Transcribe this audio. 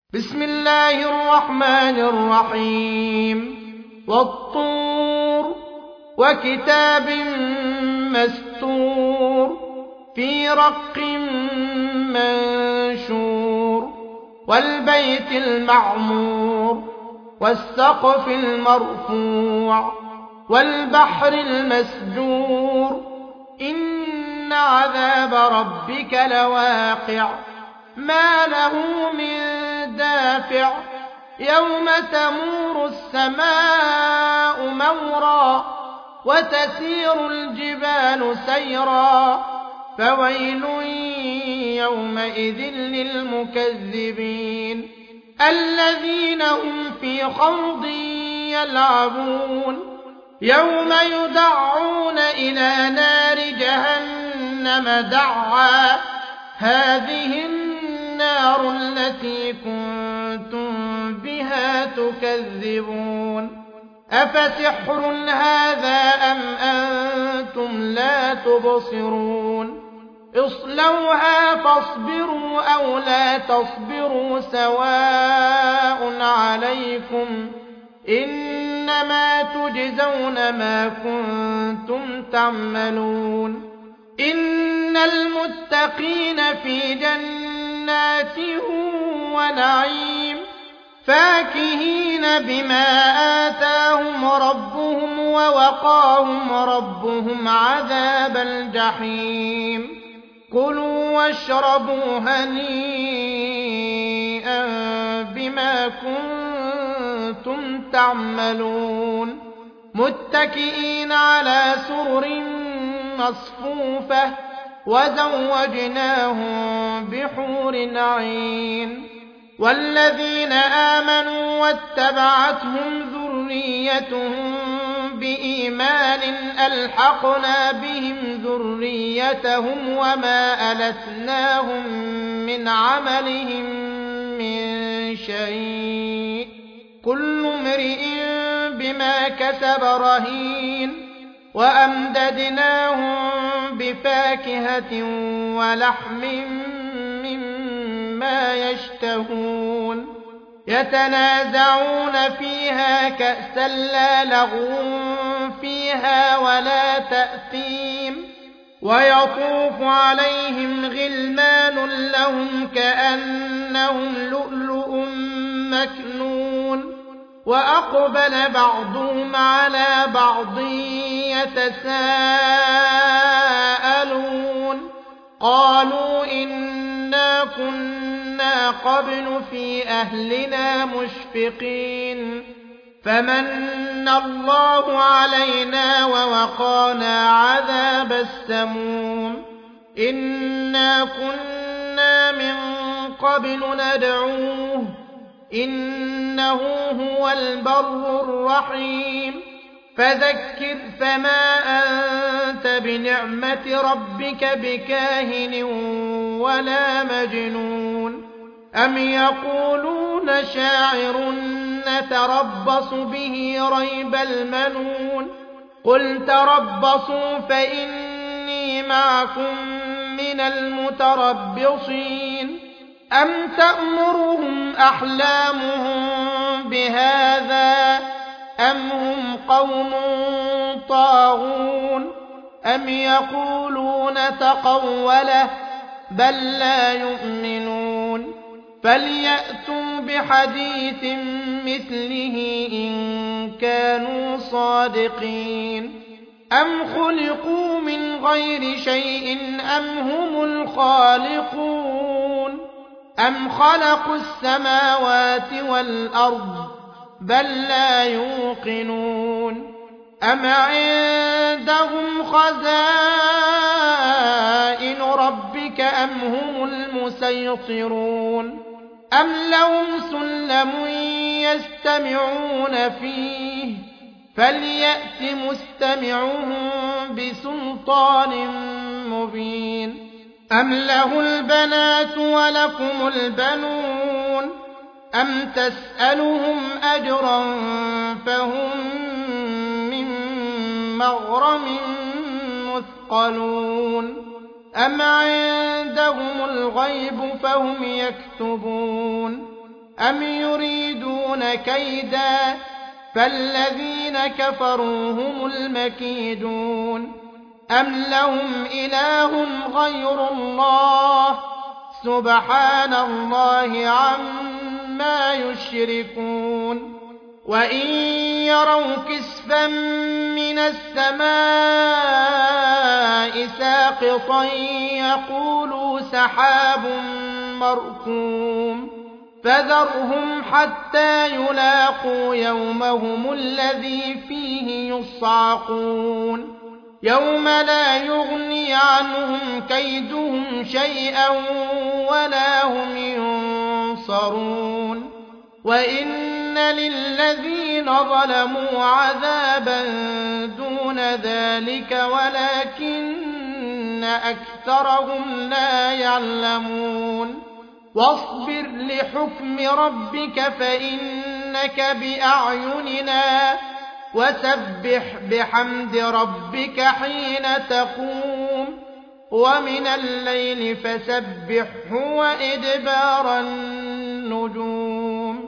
بسم الله الرحمن الرحيم والطور وكتاب مستور في رق منشور والبيت المعمور والسقف المرفوع والبحر المسجور إن عذاب ربك لواقع ما له من دافع يوم تمور السماء مورا وتسير الجبال سيرا فويل يومئذ للمكذبين الذين هم في خوض يلعبون يوم يدعون إلى نار جهنم دعا هذه النار التي كنتم بها تكذبون أفسحر هذا أم أنتم لا تبصرون اصلوها فاصبروا أو لا تصبروا سواء عليكم إنما تجزون ما كنتم تعملون إن المتقين في جنات ونعيم فاكهين بما آتاهم ربهم ووقاهم ربهم عذاب الجحيم كلوا واشربوا هنيئا بما كنتم تعملون متكئين على سرر مصفوفة وزوجناهم بحور عين والذين آمنوا واتبعتهم ذريتهم بإيمان ألحقنا بهم ذريتهم وما ألتناهم من عملهم من شيء كل امرئ بما كسب رهين وأمددناهم بفاكهة ولحم مما يشتهون يتنازعون فيها كأسا لا لغو فيها ولا تأثيم ويطوف عليهم غلمان لهم كأنهم لؤلؤ مكنون وأقبل بعضهم على بعض يتساءلون قالوا إنا كنا قبل في أهلنا مشفقين فمن الله علينا ووقانا عذاب السموم إنا كنا من قبل ندعوه إنه هو البر الرحيم فذكر فما أنت بنعمة ربك بكاهن ولا مجنون أم يقولون شاعر نتربص به ريب المنون قل تربصوا فإني معكم من المتربصين أم تأمرهم أحلامهم بهذا أم هم قوم طاغون أم يقولون تقوله بل لا يؤمنون فليأتوا بحديث مثله إن كانوا صادقين أم خلقوا من غير شيء أم هم الخالقون أم خلقوا السماوات والأرض بل لا يوقنون أم عندهم خزائن ربك أم هم المسيطرون أم لهم سلم يستمعون فيه فليأت مستمعهم بسلطان مبين أم له البنات ولكم البنون أم تسألهم أجرا فهم من مغرم مثقلون أم عندهم الغيب فهم يكتبون أم يريدون كيدا فالذين كفروا هم المكيدون أم لهم إله غير الله سبحان الله عما يشركون وإن يروا كسفا من السماء ساقطا يقولوا سحاب مركوم فذرهم حتى يلاقوا يومهم الذي فيه يصعقون يوم لا يغني عنهم كيدهم شيئا ولا هم ينصرون وإن للذين ظلموا عذابا دون ذلك ولكن أكثرهم لا يعلمون واصبر لحكم ربك فإنك بأعيننا وسبح بحمد ربك حين تقوم ومن الليل فسبحه وإدبار النجوم